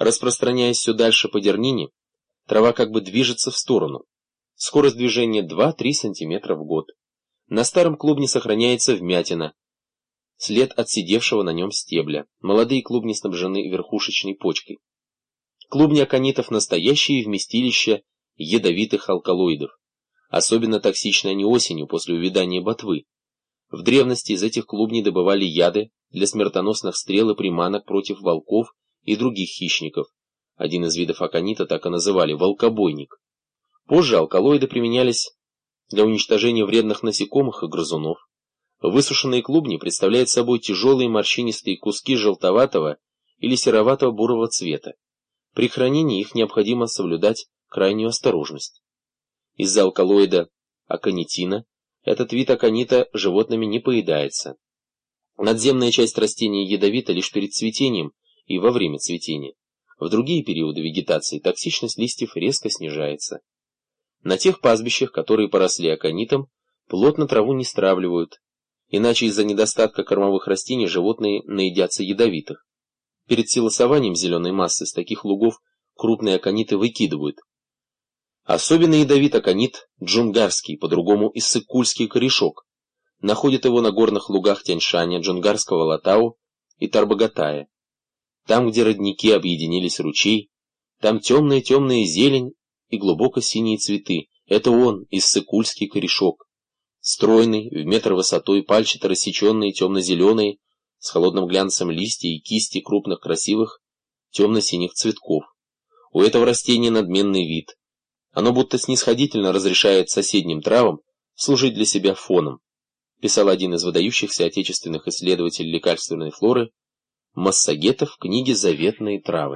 Распространяясь все дальше по дернине, трава как бы движется в сторону. Скорость движения 2-3 см в год. На старом клубне сохраняется вмятина, след отсидевшего на нем стебля. Молодые клубни снабжены верхушечной почкой. Клубни аконитов – настоящие вместилища ядовитых алкалоидов. Особенно токсичны они осенью после увядания ботвы. В древности из этих клубней добывали яды для смертоносных стрел и приманок против волков и других хищников. Один из видов аконита так и называли – волкобойник. Позже алкалоиды применялись для уничтожения вредных насекомых и грызунов. Высушенные клубни представляют собой тяжелые морщинистые куски желтоватого или серовато-бурого цвета. При хранении их необходимо соблюдать крайнюю осторожность. Из-за алкалоида аконитина этот вид аконита животными не поедается. Надземная часть растения ядовита лишь перед цветением и во время цветения. В другие периоды вегетации токсичность листьев резко снижается. На тех пастбищах, которые поросли аконитом, плотно траву не стравливают, иначе из-за недостатка кормовых растений животные наедятся ядовитых. Перед силосованием зеленой массы с таких лугов крупные акониты выкидывают. Особенно ядовит аконит джунгарский, по-другому иссык-кульский корешок. Находят его на горных лугах Тянь-Шаня, Джунгарского Латау и Тарбагатая. Там, где родники объединились ручей, там темная-темная зелень и глубоко синие цветы. Это он, иссык-кульский корешок. Стройный, в метр высотой, пальчато рассеченные, темно-зеленые, с холодным глянцем листья и кисти крупных красивых темно-синих цветков. У этого растения надменный вид. Оно будто снисходительно разрешает соседним травам служить для себя фоном, писал один из выдающихся отечественных исследователей лекарственной флоры Массагетов в книге «Заветные травы».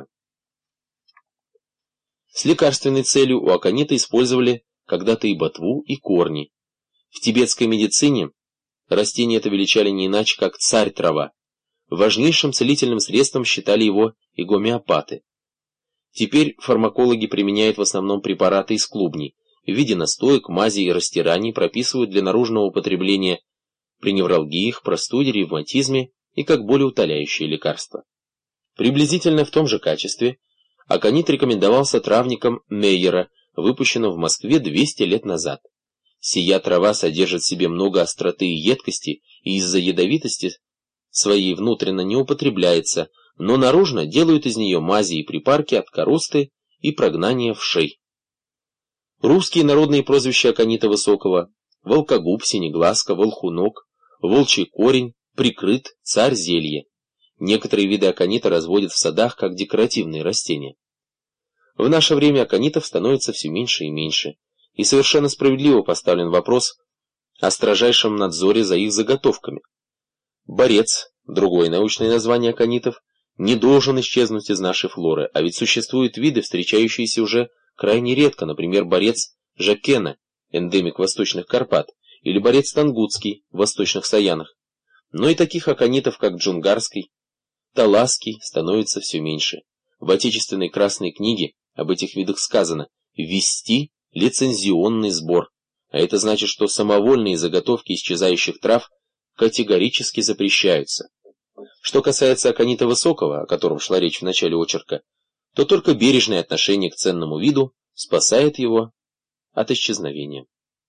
С лекарственной целью у аконита использовали когда-то и ботву, и корни. В тибетской медицине растение это величали не иначе, как царь-трава. Важнейшим целительным средством считали его и гомеопаты. Теперь фармакологи применяют в основном препараты из клубней, в виде настоек, мазей и растираний прописывают для наружного употребления при невралгиях, простуде, ревматизме и как болеутоляющие лекарства. Приблизительно в том же качестве аконит рекомендовался травником Мейера, выпущенным в Москве 200 лет назад. Сия трава содержит в себе много остроты и едкости, и из-за ядовитости своей внутренно не употребляется, но наружно делают из нее мази и припарки от коросты и прогнания вшей. Русские народные прозвища аконита высокого – волкогуб, синеглазка, волхунок, волчий корень, прикрыт, царь зелье. Некоторые виды аконита разводят в садах как декоративные растения. В наше время аконитов становится все меньше и меньше, и совершенно справедливо поставлен вопрос о строжайшем надзоре за их заготовками. Борец, другое научное название аконитов, не должен исчезнуть из нашей флоры, а ведь существуют виды, встречающиеся уже крайне редко, например, борец жакена, эндемик Восточных Карпат, или борец тангутский в Восточных Саянах. Но и таких аконитов, как джунгарский, таласский, становится все меньше. В отечественной Красной книге об этих видах сказано «ввести лицензионный сбор», а это значит, что самовольные заготовки исчезающих трав категорически запрещаются. Что касается аконита высокого, о котором шла речь в начале очерка, то только бережное отношение к ценному виду спасает его от исчезновения.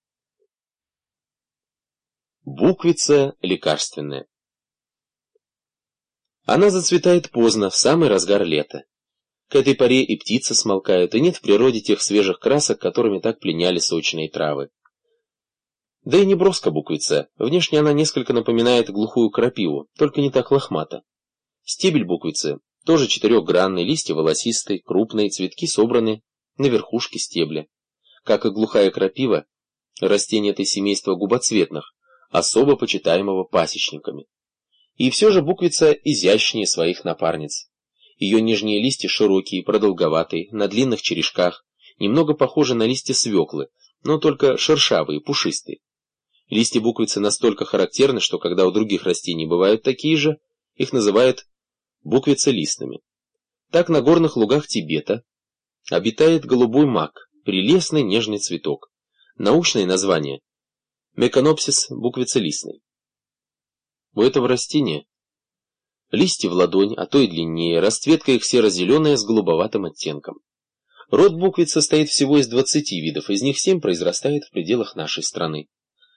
Буквица лекарственная. Она зацветает поздно, в самый разгар лета. К этой поре и птицы смолкают, и нет в природе тех свежих красок, которыми так пленяли сочные травы. Да и не броска буквица, внешне она несколько напоминает глухую крапиву, только не так лохмата. Стебель буквицы тоже четырехгранный, листья волосистые, крупные, цветки собраны на верхушке стебля. Как и глухая крапива, растение это семейства губоцветных, особо почитаемого пасечниками. И все же буквица изящнее своих напарниц. Ее нижние листья широкие, продолговатые, на длинных черешках, немного похожи на листья свеклы, но только шершавые, пушистые. Листья буквицы настолько характерны, что когда у других растений бывают такие же, их называют буквицелистными. Так на горных лугах Тибета обитает голубой мак, прелестный нежный цветок. Научное название – Меканопсис буквицелистный. У этого растения Листья в ладонь, а то и длиннее, расцветка их серо-зеленая с голубоватым оттенком. Род буквиц состоит всего из 20 видов, из них 7 произрастает в пределах нашей страны.